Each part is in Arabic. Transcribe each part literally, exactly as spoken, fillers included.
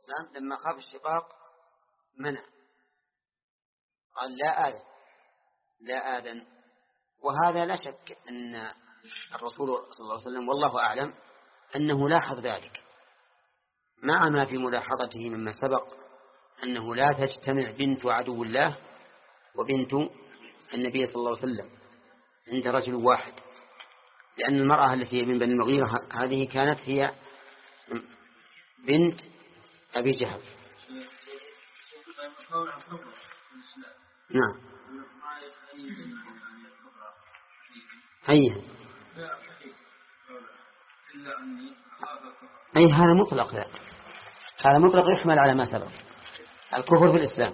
الإسلام لما خاف الشقاق منع، قال لا آذن لا آذن. وهذا لا شك أن الرسول صلى الله عليه وسلم والله أعلم أنه لاحظ ذلك، مع ما في ملاحظته مما سبق أنه لا تجتمع بنت عدو الله وبنت النبي صلى الله عليه وسلم عند رجل واحد، لأن المرأة التي من بني المغيرة هذه كانت هي بنت أبي جهل. نعم. أي أي هذا مطلق، لا هذا مطلق يحمل على ما سبق، الكفر في الإسلام.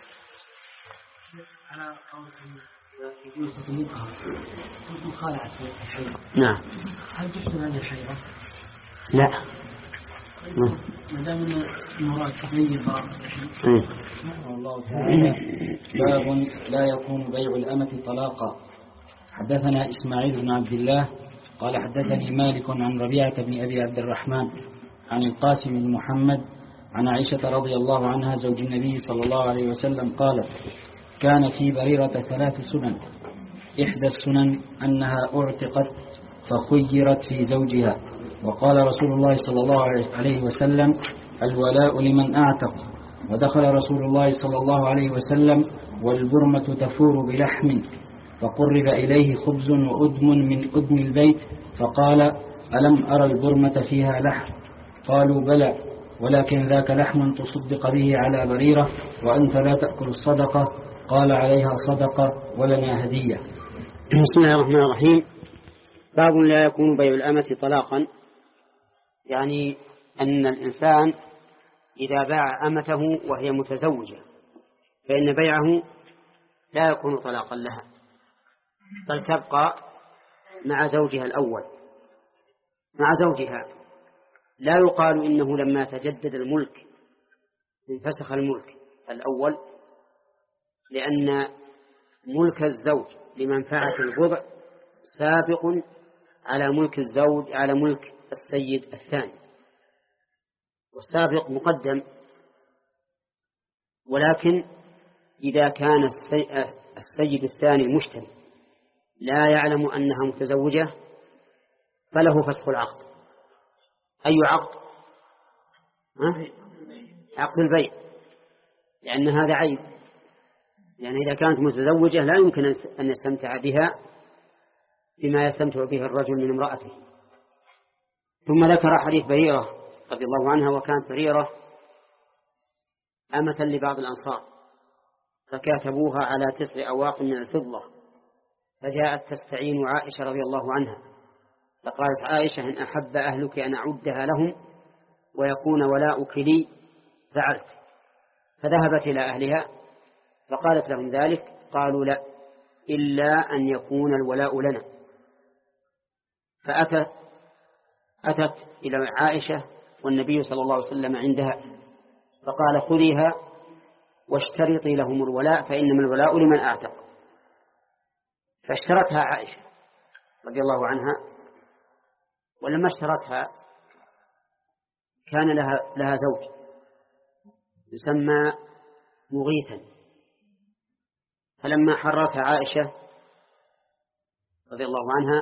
نعم. هل تحسن هذه الحيرة؟ لا. ما دام المراد تغيير بعض. الله تعالى باب لا يكون بيع الأمة طلاقا. حدثنا إسماعيل بن عبد الله قال حدثني مالك عن ربيعة بن أبي عبد الرحمن عن القاسم بن محمد عن عائشة رضي الله عنها زوج النبي صلى الله عليه وسلم قالت: كان في بريرة ثلاث سنن، إحدى السنن أنها أعتقت فخيرت في زوجها، وقال رسول الله صلى الله عليه وسلم: الولاء لمن أعتق. ودخل رسول الله صلى الله عليه وسلم والبرمة تفور بلحم، فقرب إليه خبز وأدم من أدم البيت، فقال: ألم أرى البرمة فيها لحم؟ قالوا: بلى، ولكن ذاك لحم تصدق به على بريرة وأنت لا تأكل الصدقة. قال: عليها صدقة ولنا هدية. بسم الله الرحمن الرحيم. باب لا يكون بيع الأمة طلاقا، يعني أن الإنسان إذا باع أمته وهي متزوجة فإن بيعه لا يكون طلاقا لها، بل تبقى مع زوجها الأول مع زوجها. لا يقال إنه لما تجدد الملك انفسخ الملك الأول، لأن ملك الزوج لمنفعة البضع سابق على ملك الزوج على ملك السيد الثاني، والسابق مقدم. ولكن إذا كان السيد الثاني المشتري لا يعلم أنها متزوجة فله فسخ العقد. أي عقد؟ ها؟ عقد البيع، لأن هذا عيب، يعني إذا كانت متزوجة لا يمكن أن يستمتع بها بما يستمتع به الرجل من امرأته. ثم ذكر حديث بريرة رضي الله عنها، وكانت بريرة أمة لبعض الأنصار فكاتبوها على تسع أواق من الفضة، فجاءت تستعين عائشة رضي الله عنها، فقالت عائشة: إن أحب أهلك أن أعدها لهم ويكون ولاؤك لي فعلت. فذهبت إلى أهلها فقالت لهم ذلك، قالوا: لا، إلا أن يكون الولاء لنا. فأتت أتت إلى عائشة والنبي صلى الله عليه وسلم عندها، فقال: خذيها واشترطي لهم الولاء فإنما الولاء لمن أعتق. فاشترتها عائشة رضي الله عنها، ولما اشترتها كان لها, لها زوج يسمى مغيثا، فلما حررتها عائشة رضي الله عنها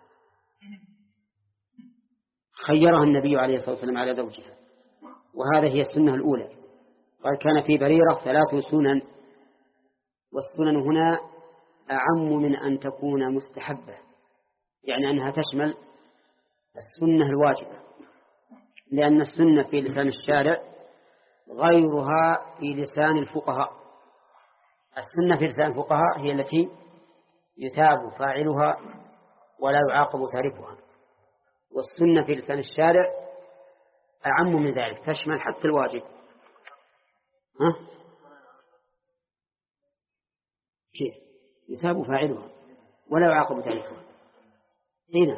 خيرها النبي عليه الصلاة والسلام على زوجها، وهذا هي السنة الأولى. قال: كان في بريرة ثلاث سنن، والسنن هنا أعم من أن تكون مستحبة، يعني أنها تشمل السنة الواجبة، لأن السنة في لسان الشارع غيرها في لسان الفقهاء. السنة في لسان الفقهاء هي التي يثاب فاعلها ولا يعاقب تاركها، والسنة في لسان الشارع أعم من ذلك، تشمل حتى الواجب. ها؟ كيف يثاب فاعلها ولا يعاقب تاركها؟ هنا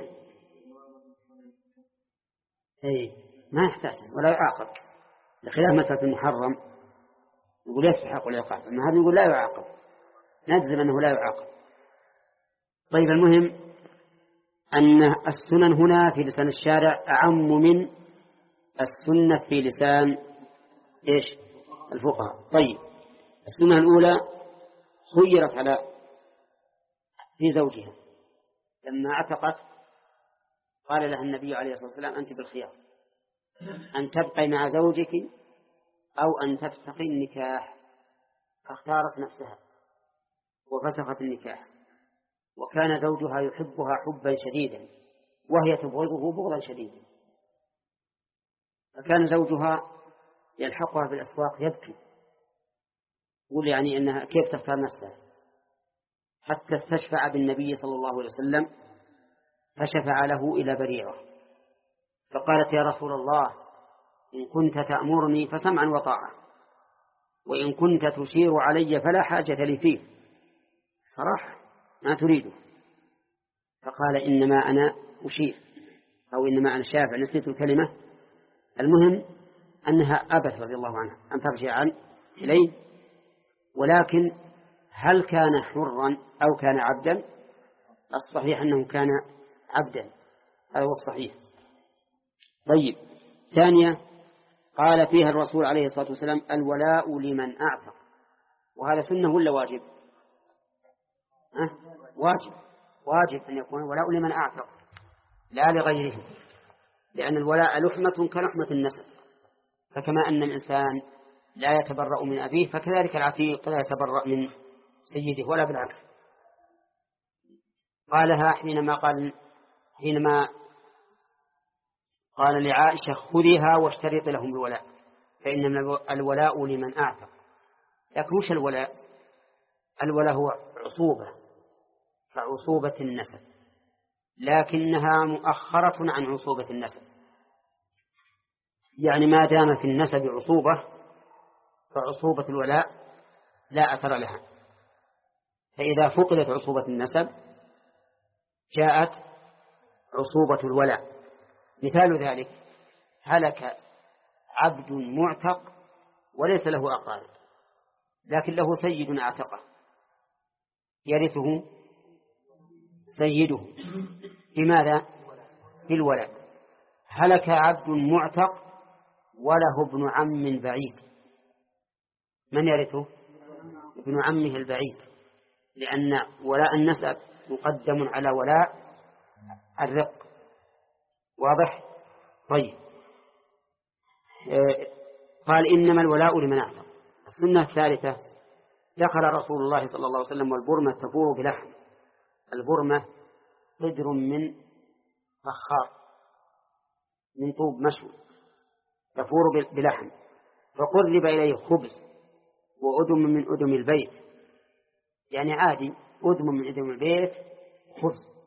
أي ما يحتاج ولا يعاقب، لخلاف مسألة المحرم يقول يستحق العقاب، أما هذا يقول لا يعاقب، نجزم أنه لا يعاقب. طيب، المهم أن السنن هنا في لسان الشارع أعم من السنة في لسان إيش الفقهاء. طيب السنة الأولى خيرت على في زوجها لما اعتقت قال لها النبي عليه الصلاة والسلام أنت بالخيار أن تبقي مع زوجك أو أن تفسخي النكاح، فاختارت نفسها وفسخت النكاح، وكان زوجها يحبها حبا شديدا وهي تبغضه بغضا شديدا، فكان زوجها يلحقها في الأسواق يبكي يقول يعني أنها كيف تختار نفسها، حتى استشفع بالنبي صلى الله عليه وسلم فشفع له إلى بريرة فقالت يا رسول الله إن كنت تأمرني فسمعا وطاعة وإن كنت تشير علي فلا حاجة لي فيه، صراحة ما تريده. فقال إنما أنا أشير أو إنما أنا شافع، نسيت الكلمة. المهم أنها أبت رضي الله عنها أن ترجع عن إليه، ولكن هل كان حرا أو كان عبدا؟ الصحيح أنه كان عبدا، هذا هو الصحيح. طيب ثانية قال فيها الرسول عليه الصلاة والسلام الولاء لمن أعتق، وهذا سنة ولا واجب؟ أه؟ واجب واجب أن يكون الولاء لمن أعتق لا لغيره، لأن الولاء لحمة كلحمة النسب، فكما أن الإنسان لا يتبرأ من أبيه فكذلك العتيق لا يتبرأ من سيده ولا بالعكس. قالها حينما قال حينما قال لعائشة خذيها واشترط لهم الولاء فإن الولاء لمن أعتق. لكن وش الولاء؟ الولاء هو عصوبة كعصوبة النسب، لكنها مؤخرة عن عصوبة النسب، يعني ما دام في النسب عصوبة فعصوبة الولاء لا أثر لها، فإذا فقدت عصوبة النسب جاءت عصوبة الولاء. مثال ذلك هلك عبد معتق وليس له أقارب لكن له سيد أعتقه يرثه سيده بماذا؟ بالولاء. هلك عبد معتق وله ابن عم بعيد، من يرثه؟ ابن عمه البعيد، لأن ولاء النسب مقدم على ولاء الرق. واضح؟ طيب قال إنما الولاء لمن أعتق. السنة الثالثة دخل رسول الله صلى الله عليه وسلم والبرمة تفور بلحم. البرمة قدر من فخار من طوب مشوي تفور بلحم، فقرب إليه خبز وأدم من أدم البيت، يعني عادي أدم من أدم البيت خبز.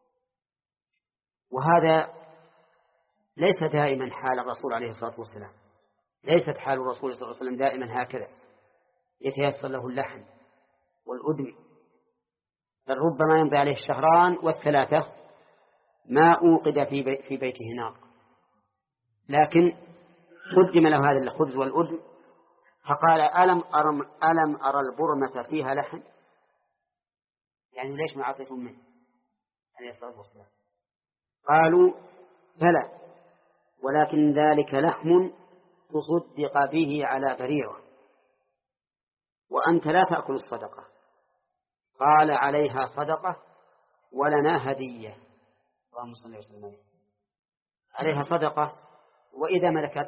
وهذا ليس دائما حال الرسول عليه الصلاة والسلام، ليست حال الرسول صلى الله عليه وسلم دائما هكذا يتيسر له اللحم والأدم، بل ربما يمضي عليه الشهران والثلاثة ما أوقد في بي في بيته نار، لكن قدم له هذا الخبز والأدم فقال ألم أرم ألم أرى البرمة فيها لحم، يعني ليش ما أعطيتم منه عليه الصلاة والسلام؟ قالوا بلى ولكن ذلك لحم تصدق به على بريرة وأنت لا تأكل الصدقة. قال عليها صدقة ولنا هدية. اللهم صل وسلم. عليها صدقة، وإذا ملكت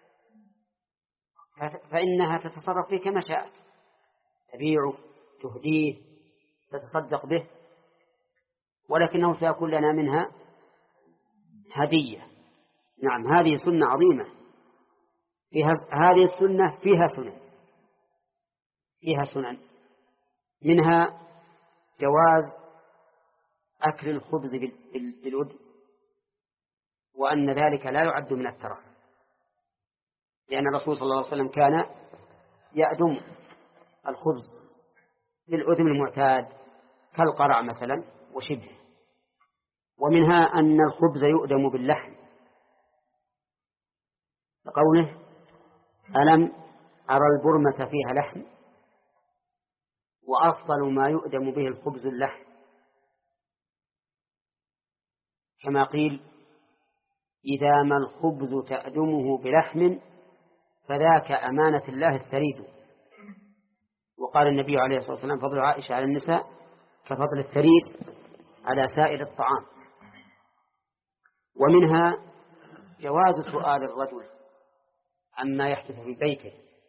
فإنها تتصرف فيه كما شاءت، تبيعه تهديه تتصدق به، ولكنه سيكون لنا منها هدية. نعم هذه سنة عظيمة، فيها هذه السنة فيها سنن فيها سنن منها جواز أكل الخبز بالأدم، وأن ذلك لا يعد من الترف، لأن الرسول صلى الله عليه وسلم كان يأدم الخبز بالأدم المعتاد كالقرع مثلا وشبه. ومنها أن الخبز يؤدم باللحم، لقوله ألم أرى البرمة فيها لحم، وأفضل ما يؤدم به الخبز اللحم، كما قيل إذا ما الخبز تأدمه بلحم فذاك أمانة الله الثريد. وقال النبي عليه الصلاة والسلام فضل عائشة على النساء كفضل الثريد على سائر الطعام. ومنها جواز سؤال الرجل عما يحدث في بيته،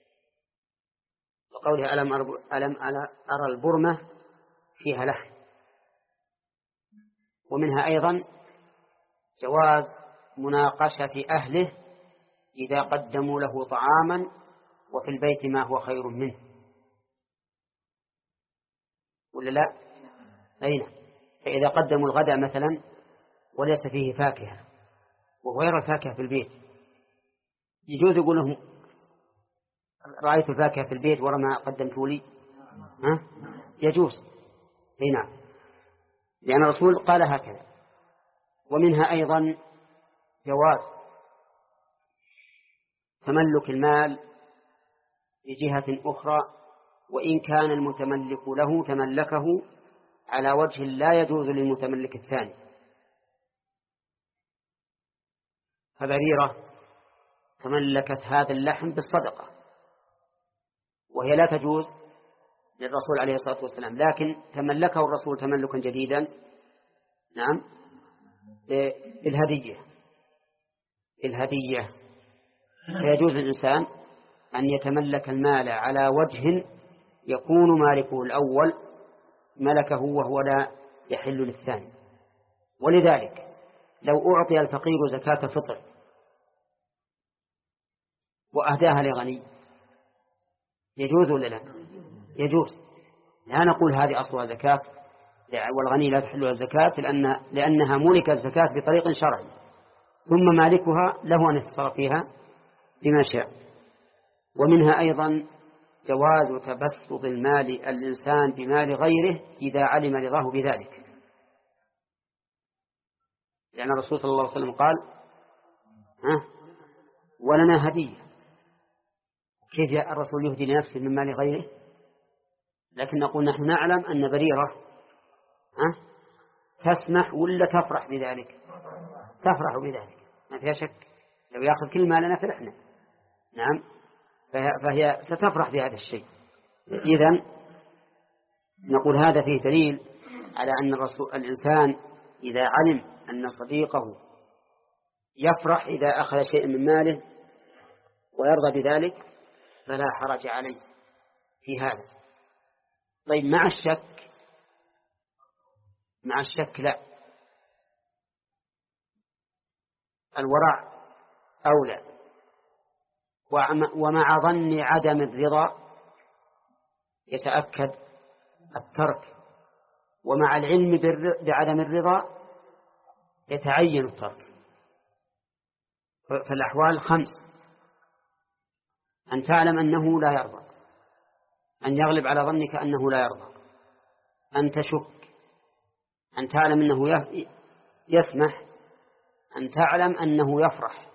وقوله ألم ألم أرى البرمة فيها لحم. ومنها أيضا جواز مناقشة أهله إذا قدموا له طعاما وفي البيت ما هو خير منه، ولا لا؟ أين؟ فإذا قدموا الغداء مثلا وليس فيه فاكهة وهو يرى الفاكهة في البيت، يجوز يقول لهم رأيت الفاكهة في البيت ورا ما قدمتوا لي؟ ها؟ يجوز. أي نعم، لأن الرسول قال هكذا. ومنها أيضا جواز تملك المال بجهة أخرى وإن كان المتملك له تملكه على وجه لا يجوز للمتملك الثاني. فبريرة تملكت هذا اللحم بالصدقة وهي لا تجوز للرسول عليه الصلاة والسلام، لكن تملكه الرسول تملكا جديدا، نعم، بالهدية الهدية فيجوز للإنسان أن يتملك المال على وجه يكون مالكه الأول ملكه وهو لا يحل للثاني. ولذلك لو أعطي الفقير زكاة فطر وأهداها لغني يجوز ولا لا؟ يجوز. لا نقول هذه أصلها زكاة والغني لا تحل الزكاة لأن لأنها ملكت الزكاة بطريق شرعي، ثم مالكها له أن يتصرف فيها بما شاء. ومنها أيضا جواز تبسط المال الإنسان بمال غيره إذا علم رضاه بذلك، لأن الرسول صلى الله عليه وسلم قال ها ولنا هدية. كيف الرسول يهدي لنفسه من مال غيره؟ لكن نقول نحن نعلم أن بريرة ها تسمح ولا تفرح بذلك؟ تفرح بذلك ما فيها شك، لو يأخذ كل مالنا فرحنا، نعم، فهي ستفرح بهذا الشيء. إذن نقول هذا فيه دليل على أن الرسول الإنسان إذا علم أن صديقه يفرح إذا أخذ شيء من ماله ويرضى بذلك فلا حرج عليه في هذا. طيب مع الشك مع الشك لا، الورع أولى. ومع ظن عدم الرضا يتأكد الترك، ومع العلم بعدم الرضا يتعين الترك. فالأحوال خمس: أن تعلم أنه لا يرضى، أن يغلب على ظنك أنه لا يرضى، أن تشك، أن تعلم أنه يسمح، أن تعلم أنه يفرح.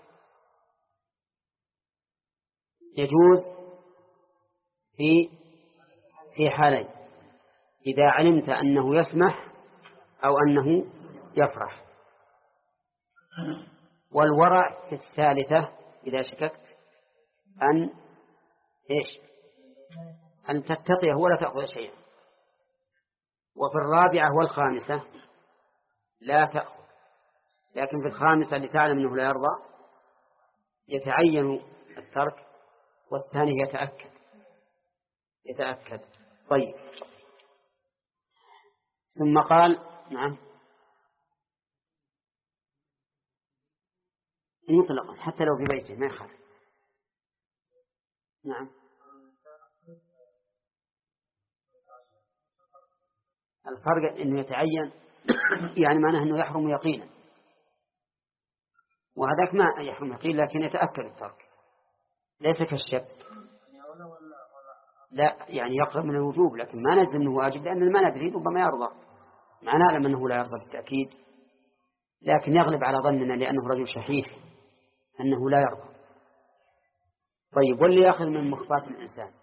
يجوز في في حالين: إذا علمت أنه يسمح أو أنه يفرح. والورع في الثالثة إذا شككت أن إيش أن تتقيه ولا تأخذ شيئا. وفي الرابعة والخامسة لا تأخذ، لكن في الخامسة اللي تعلم أنه لا يرضى يتعين الترك، والثاني يتأكد يتأكد طيب. ثم قال نعم مطلقا حتى لو في بيته ما يخالف. نعم الفرق أنه يتعين يعني معناه أنه يحرم يقينا، وهذاك ما يحرم يقينا لكن يتأكد الترك، ليس كالشك. لا يعني يقرب من الوجوب لكن ما نجزم أنه واجب لأننا ما ندري، ربما يرضى، ما نعلم أنه لا يرضى بالتأكيد، لكن يغلب على ظننا لأنه رجل شحيح أنه لا يرضى. طيب واللي يأخذ من مخفات الإنسان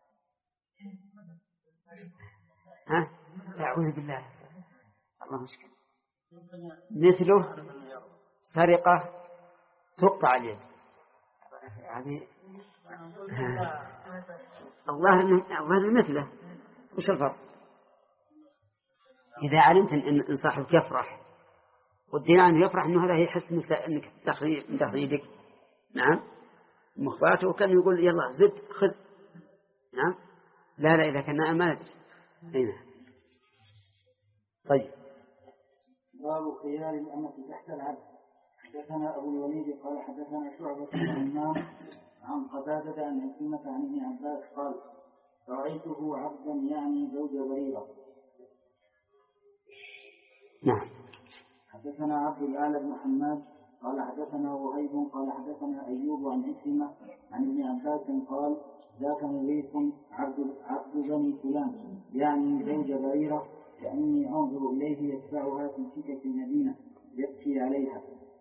ها أعوذ بالله الله مشكلة، مثله سرقة تقطع اليد، يعني الظاهر الظاهر مثله. وش الفرق؟ إذا علمت إن صاحبك يفرح والدينار أنه يفرح أنه هذا يحس إنك من تخريجك، نعم، مخباته، وكان يقول يلا زد خذ، نعم. لا لا إذا كان نائم ما ندري. هنا طيب. باب خيار الأمة تحت العبد. حدثنا أبو الوليد قال حدثنا شعبة بن عمام عن قتادة عن عكرمة عن ابن عباس قال رأيته عبدا يعني زوج بريرة. نعم. حدثنا عبد الأعلى بن حماد قال حدثنا وهيب قال حدثنا أيوب عن عكرمة عن ابن عباس قال ذاك مغيث عبد عبد بني فلان يعني زوج بريرة كأني أنظر إليه يتبعها في سكة المدينة يبكي عليها.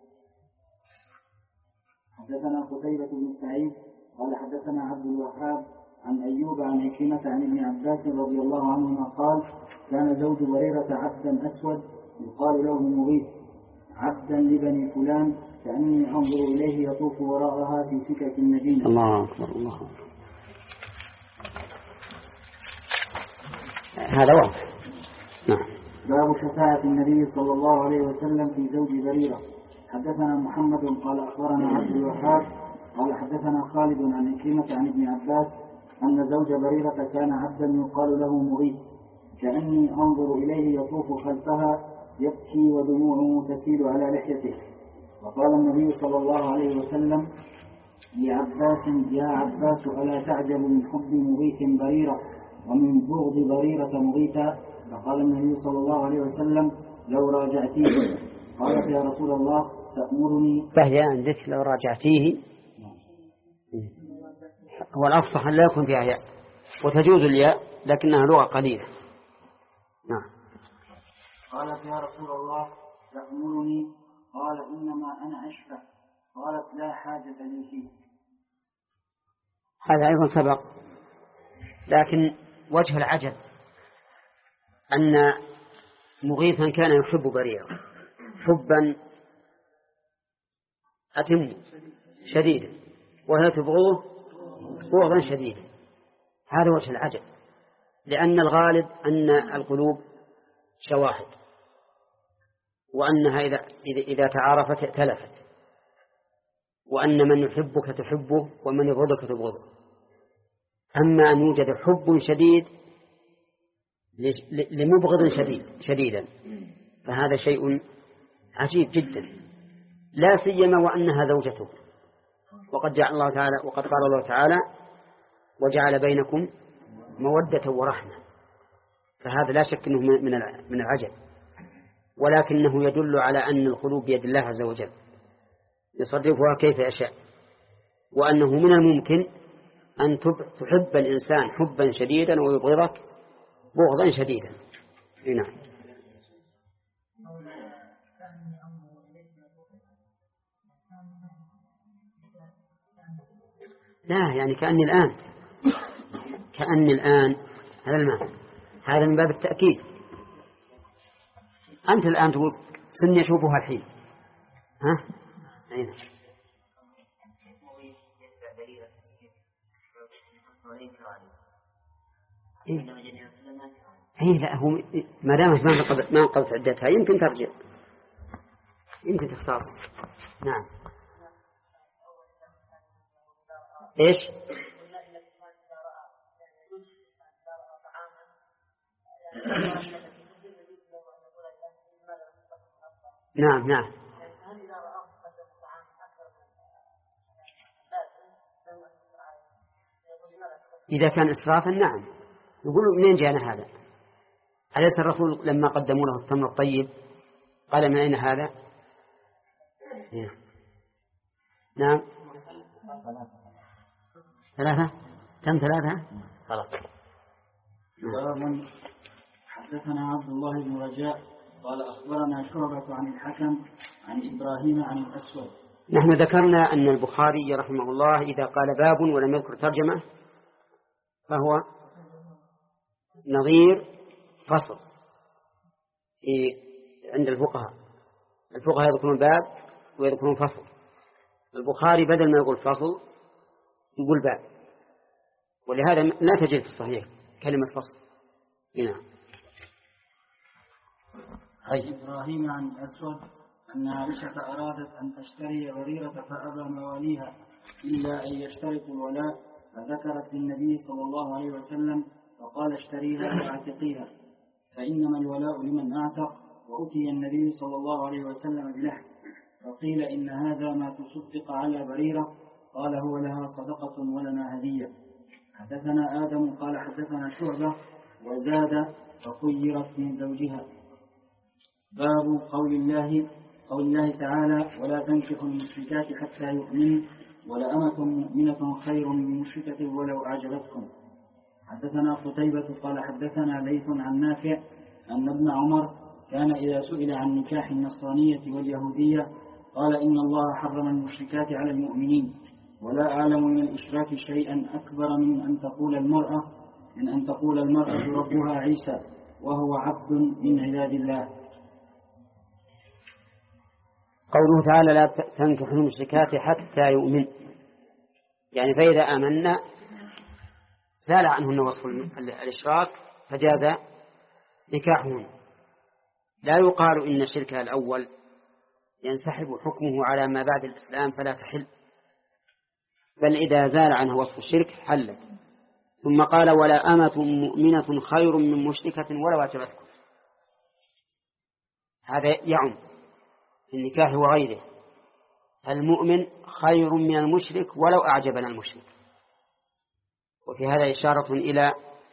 حدثنا قتيبة بن سعيد قال حدثنا عبد الوهاب عن أيوب عن عكرمة عن ابن عباس رضي الله عنهما قال كان زوج بريرة عبدا أسود يقال له مغيث عبدا لبني فلان كأني أنظر إليه يطوف وراءها في سكة المدينة. الله أكبر الله أكبر. هذا واضح. نعم. باب شفاعة النبي صلى الله عليه وسلم في زوج بريرة. حدثنا محمد قال أخبرنا عبد الوهاب قال حدثنا خالد عن عكرمة عن ابن عباس أن زوج بريرة كان عبدا يقال له مغيث كأني أنظر إليه يطوف خلفها يبكي ودموعه تسيل على لحيته. وقال النبي صلى الله عليه وسلم لعباس يا عباس ألا تعجب من حب مغيث بريرة ومن بغض بريرة مغيثا؟ فقال النبي صلى الله عليه وسلم لو راجعتيه. قالت يا رسول الله تأمرني؟ فهي عندك لو راجعتيه هو الأفصح أن لا يكون فيها ياء، وتجوز الياء لكنها لغة قليلة. نعم. قالت يا رسول الله تأمرني؟ قال إنما أنا أشفع. قالت لا حاجة لي فيه. هذا أيضا سبق، لكن وجه العجب أن مغيثا كان يحب بريرة حبا أتم شديدا وهي تبغضه بغضا شديدا. هذا وجه العجب، لأن الغالب أن القلوب شواهد، وأنها إذا, إذا تعارفت ائتلفت، وأن من يحبك تحبه ومن يبغضك تبغضه. أما أن يوجد حب شديد لمبغض شديد شديدا فهذا شيء عجيب جدا، لا سيما وأنها زوجته. وقد جعل الله تعالى وقد قال الله تعالى وجعل بينكم مودة ورحمة، فهذا لا شك أنه من العجب، ولكنه يدل على أن القلوب بيد الله عز وجل يصرفها كيف يشاء، وأنه من الممكن أن تحب الإنسان حبا شديدا ويبغضك بغضا شديدا. نعم. لا يعني كأني الآن كأني الآن هذا المعنى، هذا من باب التأكيد. أنت الآن تقول سني أشوفها الحين، ها؟ أين؟ إيه؟ إيه لا هو ما دامت ما انقضت ما انقضت عدتها يمكن ترجع، يمكن تختار. نعم. إيش؟ نعم نعم. إذا كان إسرافا نعم يقولوا منين جاءنا هذا؟ أليس الرسول لما قدموا له التمر الطيب قال من أين هذا؟ نعم. ثلاثة كم ثلاثة؟ خلاص. باب حدثنا عبد الله بن رجاء قال أخبرنا شعبة عن الحكم عن إبراهيم عن الأسود. نحن ذكرنا أن البخاري رحمه الله إذا قال باب ولم يذكر ترجمة فهو نظير فصل عند الفقهاء. الفقهاء يذكرون باب ويذكرون فصل. البخاري بدل ما يقول فصل يقول باء، ولهذا لا تجد في الصحيح كلمة فصل. نعم. إبراهيم عن الأسود أن عائشة أرادت أن تشتري بريرة فأبى مواليها إلا أن يشترطوا الولاء، فذكرت للنبي صلى الله عليه وسلم فقال اشتريها واعتقيها، فإنما الولاء لمن أعتق. وأتي النبي صلى الله عليه وسلم بلحم فقيل إن هذا ما تصدق على بريرة، قال هو لها صدقة ولنا هدية. حدثنا آدم قال حدثنا شعبة وزاد فخيرت من زوجها. باب قول الله قول الله تعالى ولا تنكحوا المشركات حتى يؤمنوا ولأمة مؤمنة خير من مشركة ولو أعجبتكم. حدثنا قتيبة قال حدثنا ليث عن نافع أن ابن عمر كان إذا سئل عن نكاح النصرانية واليهودية قال إن الله حرم المشركات على المؤمنين، ولا أعلم من الإشراك شيئا أكبر من أن تقول المرأة من أن تقول المرأة ربها عيسى وهو عبد من عباد الله. قوله تعالى لا تنكحوا المشركات حتى يؤمن، يعني فإذا آمنا زال عنهن وصف الإشراك فجاز نكاحهن. لا يقال إن شركها الأول ينسحب حكمه على ما بعد الإسلام فلا تحل، بل إذا زال عنه وصف الشرك حلت. ثم قال ولا أمة مؤمنة خير من مشركة ولو أعجبتكم، هذا يعم في النكاح وغيره، المؤمن خير من المشرك ولو أعجبنا المشرك. وفي هذا إشارة إلى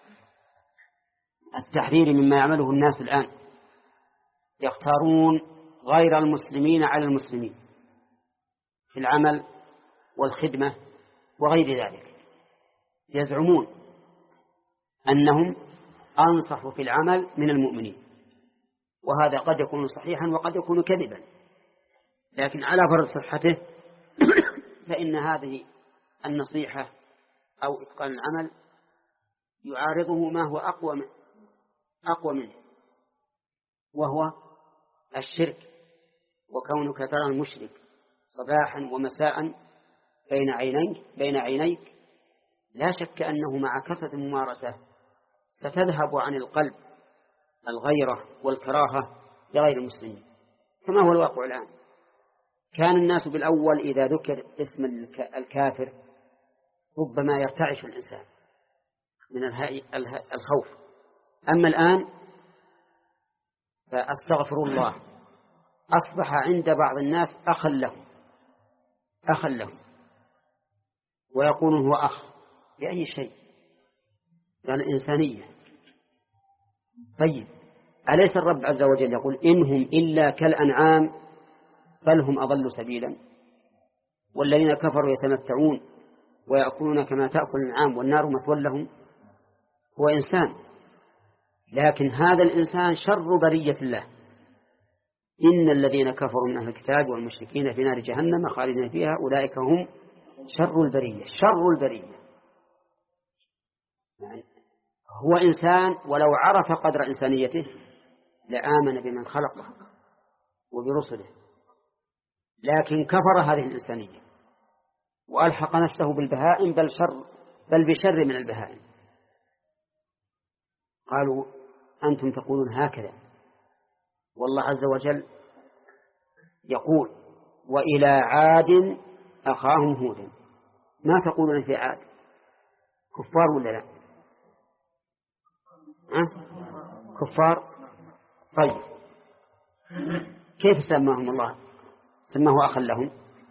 التحذير مما يعمله الناس الآن، يختارون غير المسلمين على المسلمين في العمل والخدمة وغير ذلك، يزعمون أنهم أنصحوا في العمل من المؤمنين، وهذا قد يكون صحيحا وقد يكون كذبا، لكن على فرض صحته فإن هذه النصيحة أو إتقان العمل يعارضه ما هو أقوى منه, أقوى منه وهو الشرك. وكونك ترى المشرك صباحا ومساء بين عينيك بين عينيك لا شك أنه مع كثرة الممارسة ستذهب عن القلب الغيرة والكراهة لغير المسلمين، كما هو الواقع الآن. كان الناس بالأول إذا ذكر اسم الكافر ربما يرتعش الإنسان من الخوف، أما الآن فأستغفر الله أصبح عند بعض الناس أخا له أخا له ويقول هو أخ لأي شيء، يعني إنسانية. طيب أليس الرب عز وجل يقول إنهم إلا كالأنعام بل هم أضل سبيلا، والذين كفروا يتمتعون ويأكلون كما تأكل الأنعام والنار مثوى لهم؟ هو إنسان، لكن هذا الإنسان شر برية الله. إن الذين كفروا من أهل الكتاب والمشركين في نار جهنم خالدين فيها أولئك هم شر البرية. شر البرية يعني هو إنسان، ولو عرف قدر إنسانيته لآمن بمن خلقه وبرسله، لكن كفر هذه الإنسانية وألحق نفسه بالبهائم بل شر بل بشر من البهائم. قالوا أنتم تقولون هكذا، والله عز وجل يقول وإلى عاد أخاهم هودا. ما تقولون في عاد؟ كفار ولا لا؟ أه؟ كفار. طيب كيف سماهم الله؟ سماه أخا لهم،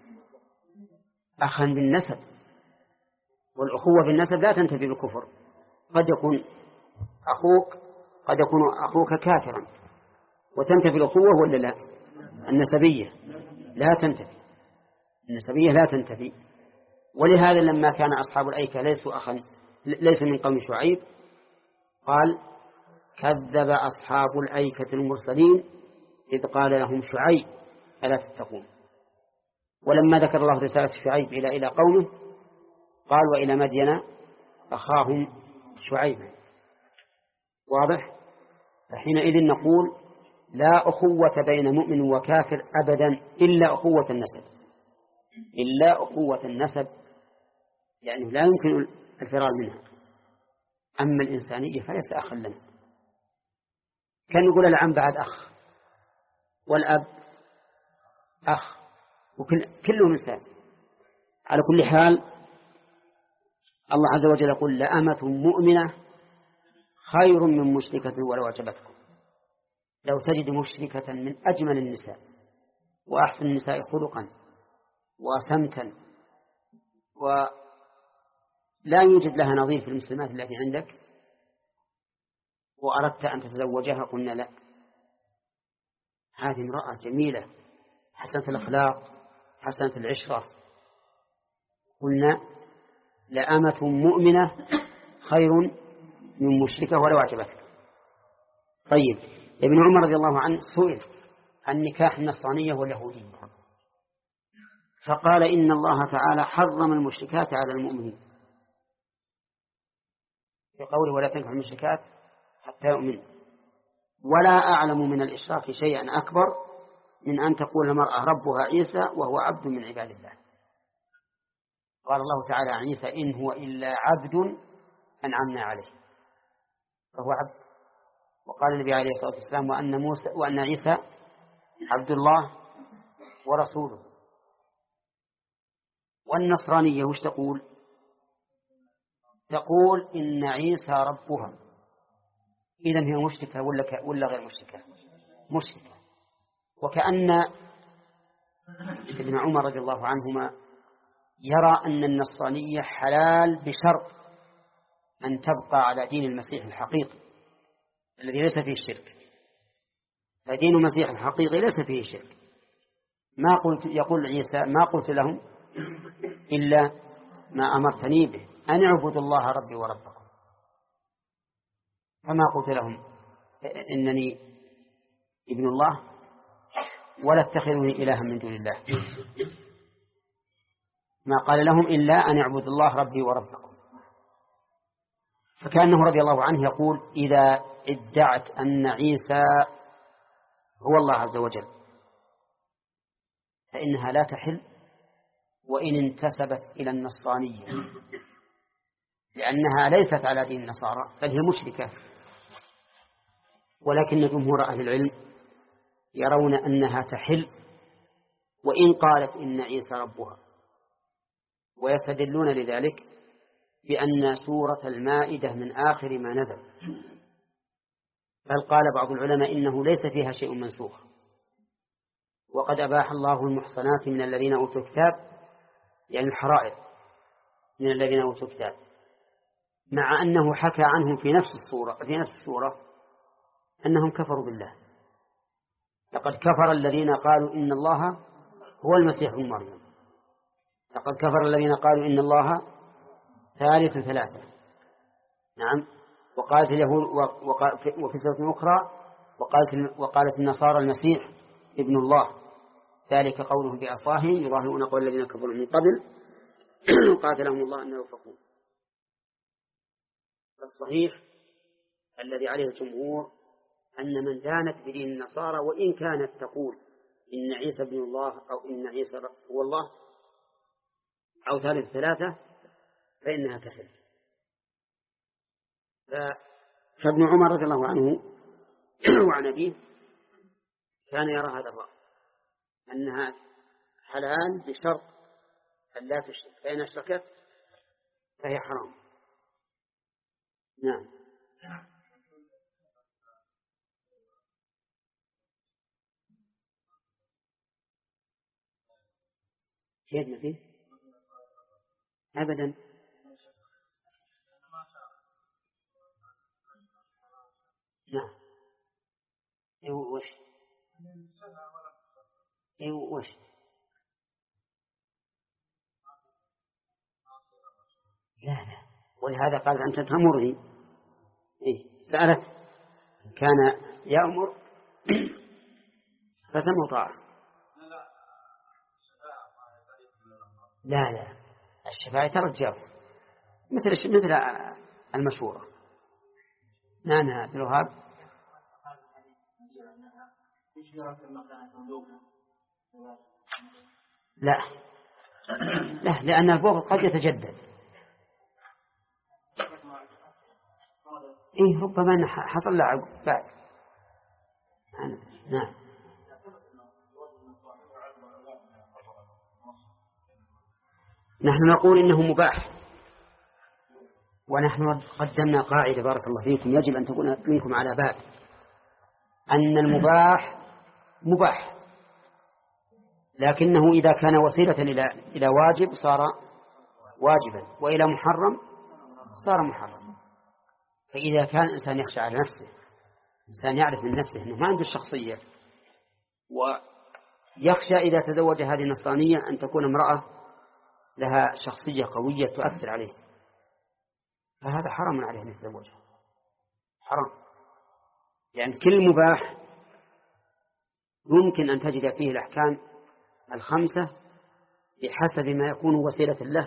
أخا بالنسب، والأخوة بالنسب لا تنتفي بالكفر. قد يكون أخوك قد يكون أخوك كافرا وتنتفي الأخوة ولا لا؟ النسبية لا تنتفي، النسبية لا تنتفي. ولهذا لما كان أصحاب الأيكة ليسوا أخا ليسوا من قوم شعيب قال كذب أصحاب الأيكة المرسلين إذ قال لهم شعيب ألا تتقون. ولما ذكر الله رسالة شعيب إلى إلى قومه قال وإلى مدين أخاهم شعيبا. واضح؟ فحينئذ نقول لا أخوة بين مؤمن وكافر أبدا إلا أخوة النسب، إلا أخوة النسب يعني لا يمكن الفرار منها. أما الإنسانية فليس أخا لنا. كان يقول العم بعد أخ، والأب أخ، وكل كله إنسان. على كل حال الله عز وجل يقول لأمة مؤمنة خير من مشركة ولو أعجبتكم. لو تجد مشركة من أجمل النساء وأحسن النساء خلقا وسمتا ولا يوجد لها نظير في المسلمات التي عندك وأردت أن تتزوجها، قلنا لا، هذه امرأة جميلة حسنة الأخلاق حسنة العشرة، قلنا لأمة مؤمنة خير من مشركة ولو أعجبتك. طيب، ابن عمر رضي الله عنه سئل عن نكاح النصرانية واليهودية فقال إن الله تعالى حرم المشركات على المؤمنين في قوله ولا تنكحوا المشركات حتى يؤمن، ولا أعلم من الإشراك شيئا أكبر من أن تقول المرأة ربها عيسى وهو عبد من عباد الله. قال الله تعالى عن عيسى إن هو إلا عبد أنعمنا عليه، فهو عبد. وقال النبي عليه الصلاة والسلام وأن, موسى وأن عيسى عبد الله ورسوله. والنصرانية وش تقول؟ تقول إن عيسى ربها. إذن هي مشركة ولا, ولا غير مشركة؟ مشركة. وكأن ابن عمر رضي الله عنهما يرى أن النصرانية حلال بشرط أن تبقى على دين المسيح الحقيقي الذي ليس فيه الشرك. فدين المسيح الحقيقي ليس فيه شرك. ما قلت يقول عيسى ما قلت لهم إلا ما أمرتني به أن اعبدوا الله ربي وربكم، فما قلت لهم إنني ابن الله ولا اتخذوني إلها من دون الله، ما قال لهم إلا أن اعبدوا الله ربي وربكم. فكأنه رضي الله عنه يقول إذا ادعت أن عيسى هو الله عز وجل فإنها لا تحل وإن انتسبت إلى النصرانية، لأنها ليست على دين النصارى بل هي مشركة. ولكن جمهور أهل العلم يرون أنها تحل وإن قالت إن عيسى ربها، ويستدلون لذلك بأن سورة المائدة من آخر ما نزل، بل قال بعض العلماء إنه ليس فيها شيء منسوخ، وقد أباح الله المحصنات من الذين أوتوا الكتاب، يعني الحرائر من الذين أوتوا الكتاب، مع أنه حكى عنهم في نفس السورة في نفس السورة أنهم كفروا بالله. لقد كفر الذين قالوا إن الله هو المسيح ابن مريم، لقد كفر الذين قالوا إن الله ثالث ثلاثة. نعم. وقالت اليهود وفي سورة أخرى وقالت, وقالت النصارى المسيح ابن الله، ذلك قولهم بأفواههم يظاهرون قول الذين كفروا من قبل قاتلهم الله أنه يؤفكون. الصحيح الذي عليه الجمهور أن من دانت بدين النصارى وإن كانت تقول إن عيسى ابن الله أو إن عيسى هو الله أو ثالث ثلاثة فإنها تحل. فابن عمر رضي الله عنه وعن أبيه كان يرى هذا الرأي أنها حلال بشرط أن لا تشرك، فإن أشركت فهي حرام. نعم. شيء فيه أبدا. نعم. إيه وش إيه وش لا لا، ولهذا قال أنت تأمرني. إيه سألت كان يأمر فسمع طاعة. لا لا، الشفاعة ترجع مثل مثل المشورة. نعم عبد الوهاب. لا لا، لأن البغض قد يتجدد إيه ربما أن حصل له عقد بعد. نعم. نحن نقول إنه مباح، ونحن قدمنا قاعدة بارك الله فيكم يجب أن تكون منكم على بال، أن المباح مباح، لكنه إذا كان وسيلة إلى إلى واجب صار واجبا، وإلى محرم صار محرم. فإذا كان الإنسان يخشى على نفسه، الإنسان يعرف من نفسه أنه ما عنده الشخصية، ويخشى إذا تزوج هذه النصرانية أن تكون امرأة لها شخصية قوية تؤثر عليه، فهذا حرام عليه أن يتزوجها، حرام. يعني كل مباح يمكن أن تجد فيه الأحكام الخمسة بحسب ما يكون وسيلة له.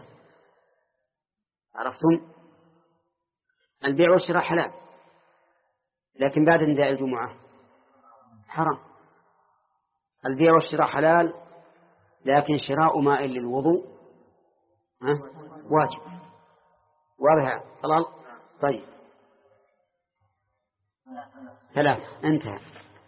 عرفتم؟ البيع والشراء حلال، لكن بعد نداء الجمعة حرام. البيع والشراء حلال، لكن شراء ماء للوضوء واجب. واضح طلال؟ طيب ثلاثة انتهى.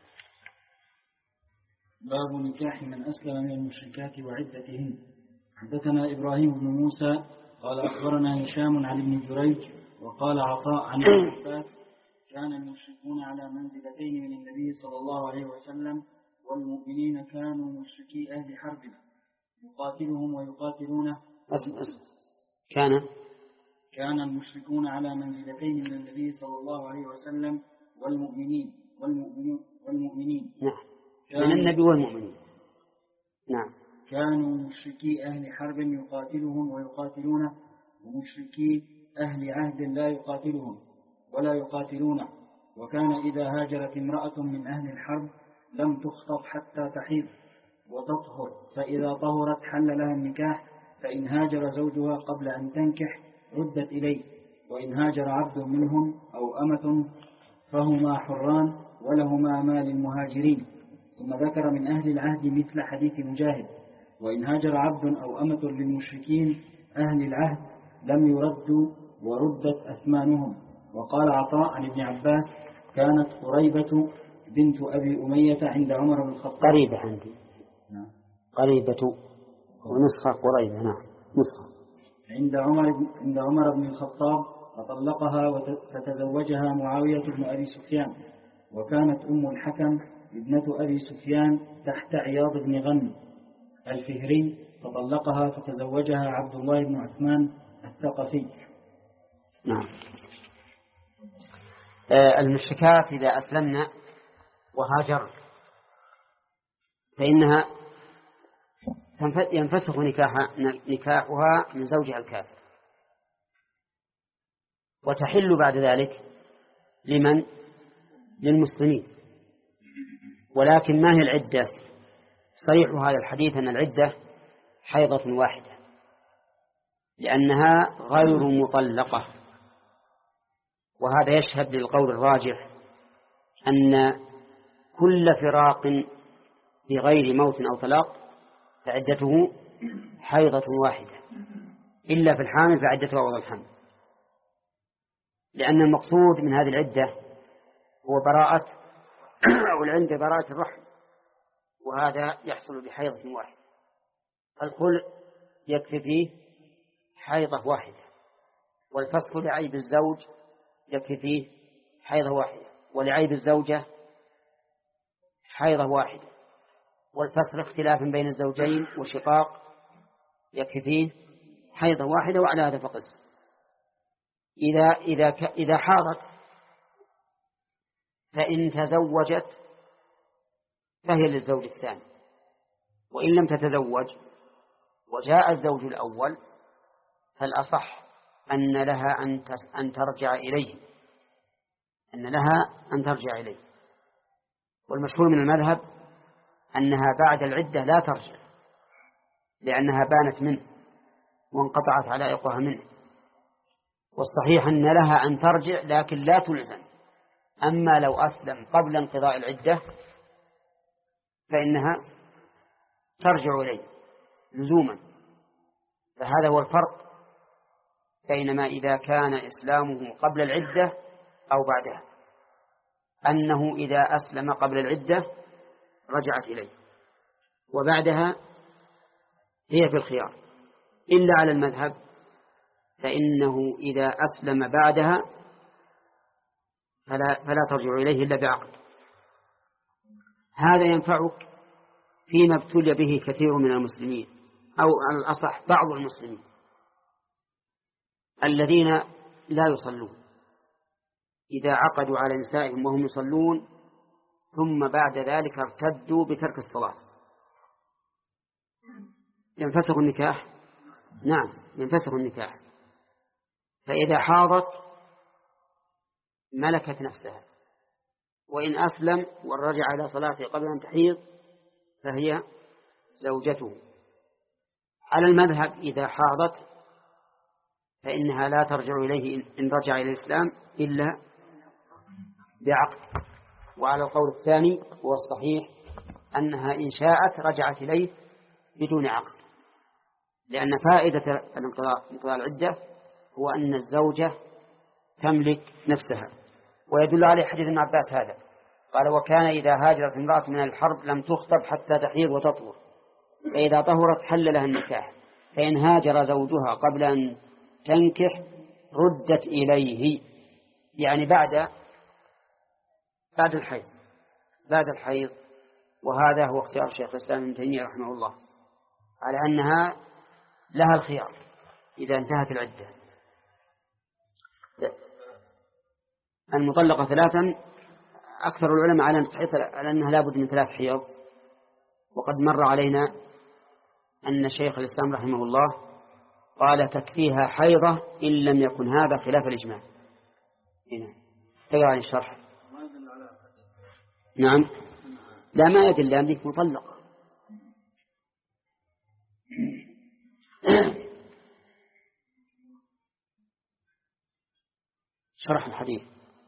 باب نكاح من أسلم من المشركات وعدتهن. حدثنا إبراهيم بن موسى قال أخبرنا هشام عن ابن جريج وقال عطاء عن ابن عباس كان المشركون على منزلتين من النبي صلى الله عليه وسلم والمؤمنين كانوا مشركي أهل حرب يقاتلهم ويقاتلونه. أسم أسم كان كان المشركون على منزلتين من النبي صلى الله عليه وسلم والمؤمنين والمؤمنين, والمؤمنين. نعم من النبي والمؤمنين. نعم كانوا مشركي أهل حرب يقاتلهم ويقاتلونه ومشركي أهل عهد لا يقاتلهم ولا يقاتلونه. وكان إذا هاجرت امرأة من أهل الحرب لم تخطب حتى تحيض وتطهر، فإذا طهرت حل لها النكاح، فإن هاجر زوجها قبل أن تنكح ردت إليه، وإن هاجر عبد منهم أو أمة فهما حران ولهما ما للمهاجرين. ثم ذكر من أهل العهد مثل حديث مجاهد: وإن هاجر عبد أو أمة للمشركين أهل العهد لم يردوا وردت أثمانهم. وقال عطاء عن ابن عباس: كانت قريبة بنت أبي أمية عند عمر بن الخطاب. قريبة عندي نعم. قريبة ونسخة قريبة. نعم نسخة عند عمر عند عمر بن الخطاب فطلقها فتزوجها معاوية بن أبي سفيان. وكانت أم الحكم ابنة أبي سفيان تحت عياض بن غنم الفهري، فطلقها فتزوجها عبد الله بن عثمان الثقفي. نعم. آه المشركات إذا أسلمنا وهاجر فإنها ينفسخ نكاحها, نكاحها من زوجها الكافر، وتحل بعد ذلك لمن؟ للمسلمين. ولكن ما هي العدة؟ صريح هذا الحديث أن العدة حيضة واحدة، لأنها غير مطلقة. وهذا يشهد للقول الراجح أن كل فراق بغير موت أو طلاق فعدته حيضة واحدة، إلا في الحامل فعدته وضع الحمل، لأن المقصود من هذه العدة هو براءة أو العند براءة الرحم، وهذا يحصل بحيضة واحدة. الخلع يكفي فيه حيضة واحدة، والفسخ لعيب الزوج يكفي فيه حيضة واحدة، ولعيب الزوجة حيضة واحدة، والفسخ اختلاف بين الزوجين وشقاق يكفي فيه حيضة واحدة. وعلى هذا فقس. إذا إذا إذا حاضت فإن تزوجت فهي للزوج الثاني، وإن لم تتزوج وجاء الزوج الأول فالأصح أن لها أن ترجع إليه، أن لها أن ترجع إليه. والمشهور من المذهب أنها بعد العدة لا ترجع، لأنها بانت منه وانقطعت علائقها منه. والصحيح أن لها أن ترجع لكن لا تلزم. أما لو أسلم قبل انقضاء العدة فإنها ترجع إليه لزوما. فهذا هو الفرق بينما إذا كان إسلامه قبل العدة أو بعدها، أنه إذا أسلم قبل العدة رجعت إليه، وبعدها هي في الخيار، إلا على المذهب فإنه إذا أسلم بعدها فلا, فلا ترجع إليه إلا بعقد. هذا ينفعك فيما ابتلي به كثير من المسلمين، أو على الأصح بعض المسلمين الذين لا يصلون، إذا عقدوا على نسائهم وهم يصلون ثم بعد ذلك ارتدوا بترك الصلاة، ينفسخ النكاح. نعم ينفسخ النكاح. فإذا حاضت ملكت نفسها، وإن أسلم ورجع إلى صلاته قبل أن تحيض فهي زوجته. على المذهب إذا حاضت فإنها لا ترجع إليه إن رجع إلى الإسلام إلا بعقد. وعلى القول الثاني هو الصحيح أنها إن شاءت رجعت إليه بدون عقد، لأن فائدة انقضاء العدة هو أن الزوجة تملك نفسها. ويدل عليه حديث ابن عباس هذا، قال: وكان إذا هاجرت امرأة من الحرب لم تخطب حتى تحيض وتطهر، فإذا طهرت حل لها النكاح، فإن هاجر زوجها قبل أن تنكح ردت إليه، يعني بعد بعد الحيض بعد الحيض وهذا هو اختيار شيخ الإسلام ابن تيمية رحمه الله، على أنها لها الخيار إذا انتهت العدة. المطلقة ثلاثا أكثر العلماء على أنها لا بد من ثلاث حيض، وقد مر علينا أن شيخ الإسلام رحمه الله قال تكفيها حيضة إن لم يكن هذا خلاف الإجماع. هنا تقرأ عن الشرح. نعم لا ما يدل لأنك مطلقة. شرح الحديث.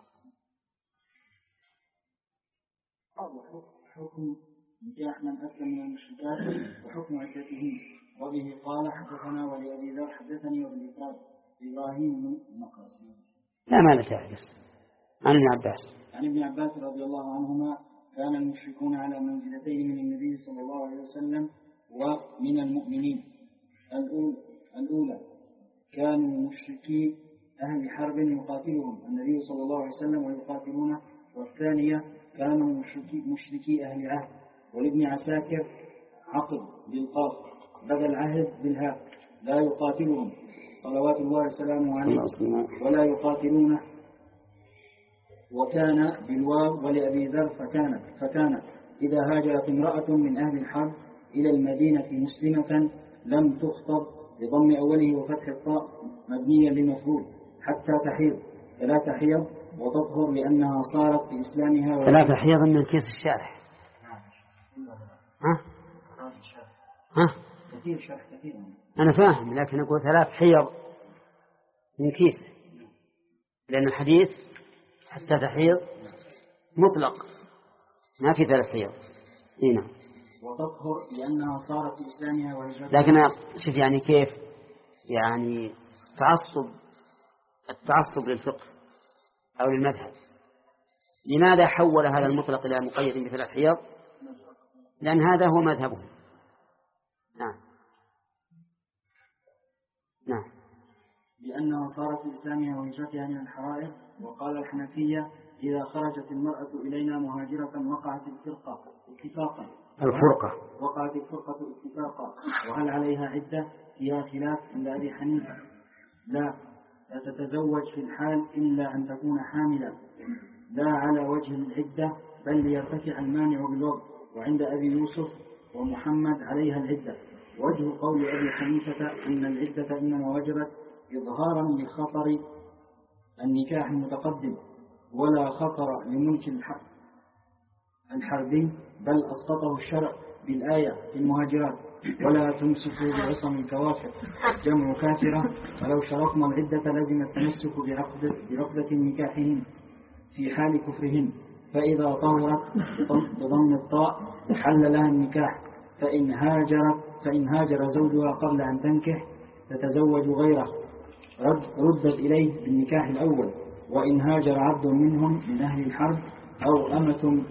حكم نكاح من أسلم من المشركات وحكم عدتهن. وبه قال: حدثنا ولأبي ذر حدثني وبالإفراد إبراهيم بن مقاسم. لا ما لا تعرف. عن ابن عباس عن ابن عباس رضي الله عنهما: كان المشركون على منزلتين من النبي صلى الله عليه وسلم ومن المؤمنين. الأولى كانوا مشركي أهل حرب يقاتلهم النبي صلى الله عليه وسلم ويقاتلونه، والثانية كانوا مشركي, مشركي أهل عهد. ولابن عساكر عقد بالقاف بدل عهد بالهاء، لا يقاتلهم صلوات الله وسلامه عليه ولا يقاتلونه، وكان بالواو. ولأبي ذر فكانت فكانت إذا هاجرت امرأة من أهل الحرب إلى المدينة مسلمة لم تخطب بضم أوله وفتح الطاء مبنيا للمفعول حتى تحيض، فلا تحيض وتطهر لأنها صارت في إسلامها. فلا تحيض من كيس الشارح. ها؟ ها؟ كثير شرح كثير. أنا فاهم، لكن أقول ثلاث حيض من كيس، لأن الحديث حتى تحيض مطلق، ما في ثلاث حيض. هنا وتطهر لأنها صارت في إسلامها وهجرتها. لكن شوف يعني كيف، يعني تعصب التعصب للفقه أو للمذهب. لماذا حول هذا المطلق إلى مقيد بثلاث حيض؟ لأن هذا هو مذهبه. نعم نعم لأنها صارت في إسلامها وهجرتها من الحرائر. وقال الحنفية: إذا خرجت المرأة إلينا مهاجرة وقعت الفرقة اتفاقا الفرقة وقعت الفرقة اتفاقا وهل عليها عدة؟ فيها خلاف عند أبي حنيفة. لا لا تتزوج في الحال إلا أن تكون حاملة، لا على وجه العدة بل ليرتفع المانع بالوضع. وعند أبي يوسف ومحمد عليها العدة. وجه قول أبي حنيفة أن العدة إنما وجبت إظهارا لخطر النكاح المتقدم ولا خطر لملك الحربي، بل أسقطه الشرع بالآية في المهاجرات: ولا تمسكوا بعصم الكوافر جمع كافرة، ولو شرطنا العدة لزم التمسك بعقد بعقدة نكاحهن في حال كفرهن، فإذا طهرت بضم الطاء حل لها النكاح. فإن هاجرت فإن هاجر زوجها قبل أن تنكح تتزوج غيره رد ردت إليه بالنكاح الأول، وإن هاجر عبد منهم من أهل الحرب أو أمة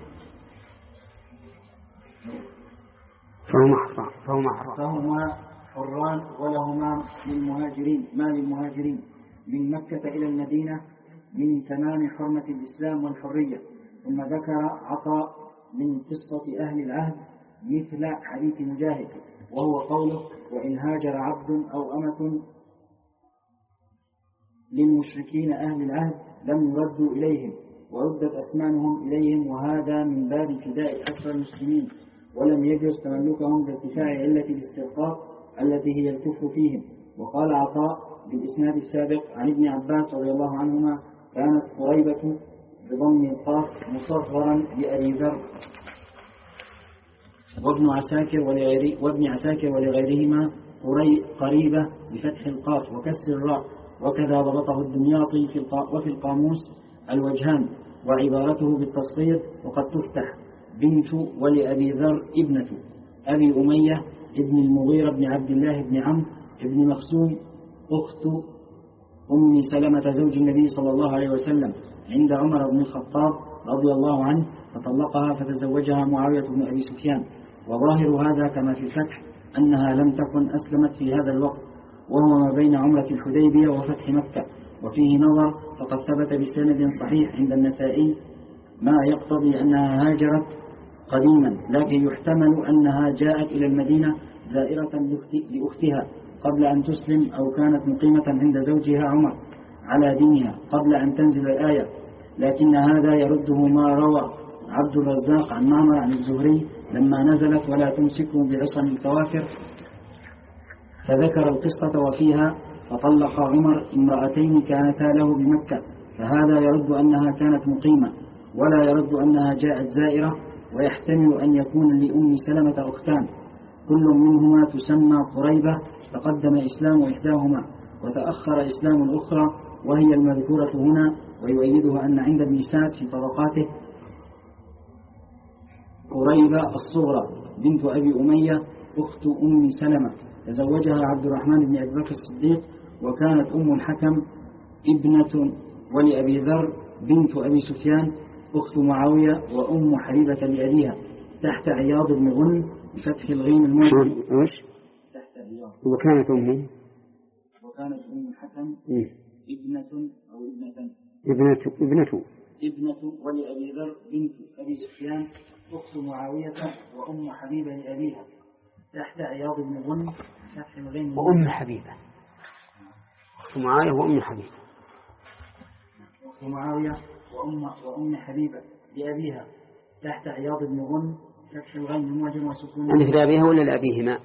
فهما فهما فهما حران ولهما للمهاجرين ما للمهاجرين من مكة إلى المدينة من تمام حرمة الإسلام والحرية. ثم ذكر عطاء من قصة أهل العهد مثل حديث مجاهد، وهو قوله وإن هاجر عبد أو أمة للمشركين أهل العهد لم يردوا إليهم وردت أثمانهم إليهم، وهذا من باب فداء أسرى المسلمين، ولم يجوز تملكهم بارتفاع علة الاسترقاق التي هي الكفر فيهم. وقال عطاء بالإسناد السابق عن ابن عباس رضي الله عنهما كانت قريبة بضم القاف مصغرا لأبي ذر وابن عساكر ولغيره وابن عساكر ولغيرهما قريبة بفتح القاف وكسر الراء، وكذا ضبطه الدمياطي في وفي القاموس الوجهان، وعبارته بالتصغير وقد تفتح بنت ولأبي ذر ابنة أبي أمية ابن المغيرة بن عبد الله بن عمرو ابن مخزوم أخت أم سلمة زوج النبي صلى الله عليه وسلم عند عمر بن الخطاب رضي الله عنه، فطلقها فتزوجها معاوية بن أبي سفيان. وظاهر هذا كما في الفتح أنها لم تكن أسلمت في هذا الوقت، وهو ما بين عمرة الحديبية وفتح مكة، وفيه نظر، فقد ثبت بسند صحيح عند النسائي ما يقتضي أنها هاجرت قديما، لكن يحتمل أنها جاءت إلى المدينة زائرة لأختها قبل أن تسلم، أو كانت مقيمة عند زوجها عمر على دينها قبل أن تنزل الآية، لكن هذا يرده ما روى عبد الرزاق عن معمر عن الزهري لما نزلت ولا تمسكوا بعصم الكوافر، فذكر القصة وفيها فطلق عمر امرأتين كانتا له بمكة، فهذا يرد أنها كانت مقيمة، ولا يرد أنها جاءت زائرة. ويحتمل أن يكون لأم سلمة أختان كل منهما تسمى قريبة، تقدم إسلام إحداهما وتأخر إسلام الأخرى وهي المذكورة هنا. ويؤيدها أن عند ابن سعد في طبقاته قريبة الصغرى بنت أبي أمية أخت أم سلمة تزوجها عبد الرحمن بن أبي بكر الصديق، وكانت أم الحكم ابنة ولأبي ذر بنت أبي سفيان أخت معاوية وأم حبيبة لأبيها تحت عياض بن غن بفتح الغين المعجم. تحت عياض. وكانت أمه وكانت أم الحكم ابنة أو ابنة ابنة ابنة ابنة ولأبي ذر بنت أبي سفيان أخت معاوية وأم حبيبة لأبيها تحت عياض بن غن فتح الغين وأم حبيبة أخت معاوية وأم حبيبة أخت معاوية وأم وأم حبيبة لأبيها تحت عياض بن غن فتح الغين المعجم وسكون. أنت لأبيها ولا لأبيهما؟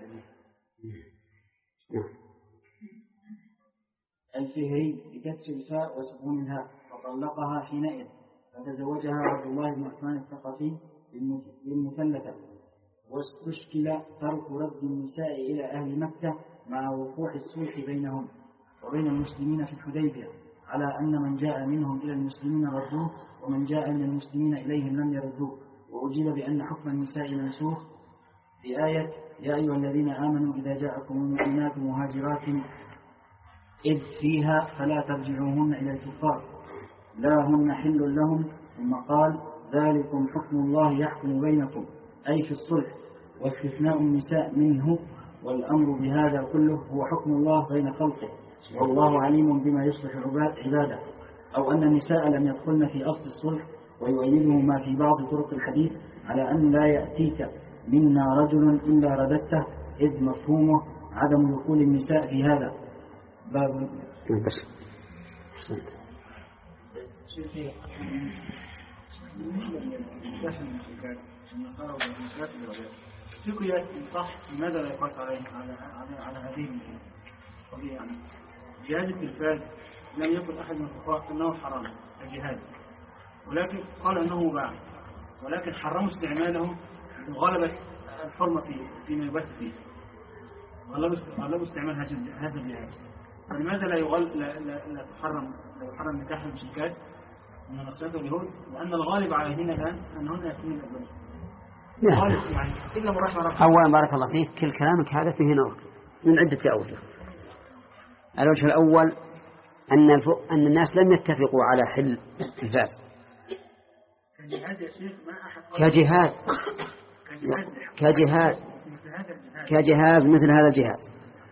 الفهري بكسر الفاء وسكون الهاء، فطلقها حينئذ، فتزوجها عبد الله بن عثمان الثقفي للمثلثة. واستشكل ترك رد النساء إلى أهل مكة مع وقوع الصلح بينهم وبين المسلمين في الحديبية، على أن من جاء منهم إلى المسلمين ردوه ومن جاء من المسلمين إليهم لم يردوه. وأجيب بأن حكم النساء منسوخ بآية يا أيها الذين آمنوا إذا جاءكم المؤمنات مهاجرات إذ فيها فلا ترجعوهن إلى الكفار لا هن حل لهم. ثم قال ذلكم حكم الله يحكم بينكم، أي في الصلح، واستثناء النساء منه، والأمر بهذا كله هو حكم الله بين خلقه، والله عليم بما يصلح عباده. أو أن النساء لم يدخلن في أصل الصلح، ويؤيده ما في بعض طرق الحديث على أن لا يأتيك منا رجل إلا رددته، إذ مفهومه عدم دخول النساء في هذا باب. بس في قياس صح، لماذا لا يقاس عليه على على على هذه القضية؟ يعني جهاد التلفاز لم يكن أحد من الفقهاء أنه حرام الجهاد، ولكن قال أنه مباح، ولكن حرموا استعماله وغلبت الحرمة فيه فيما يبث فيه، غلبوا استعمال هذا الجهاد. فلماذا لا يغل لا, لا, لا تحرم لا يحرم نكاح المشركات من النصارى واليهود، وأن الغالب عليهن الآن أنهن يكون الأبناء الغالب يعني إلا من رحمة ربك. أولا بارك الله فيك، كل كلامك هذا فيه نظر من عدة أوجه. الوجه الأول أن أن الناس لم يتفقوا على حل التلفاز كجهاز كجهاز كجهاز مثل هذا الجهاز،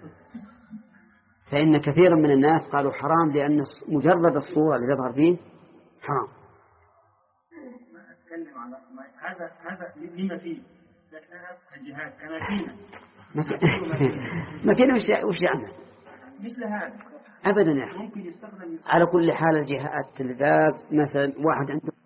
فإن كثيرا من الناس قالوا حرام لأن مجرد الصورة اللي تظهر فيه حرام. ما أتكلم على هذا هذا لما فيه، لكن الجهاز كماكينة ماكينة وش وش يعني؟ مثل هذا أبدا يعني. ممكن يستخدم على كل حال الجهاز التلفاز مثلا واحد عنده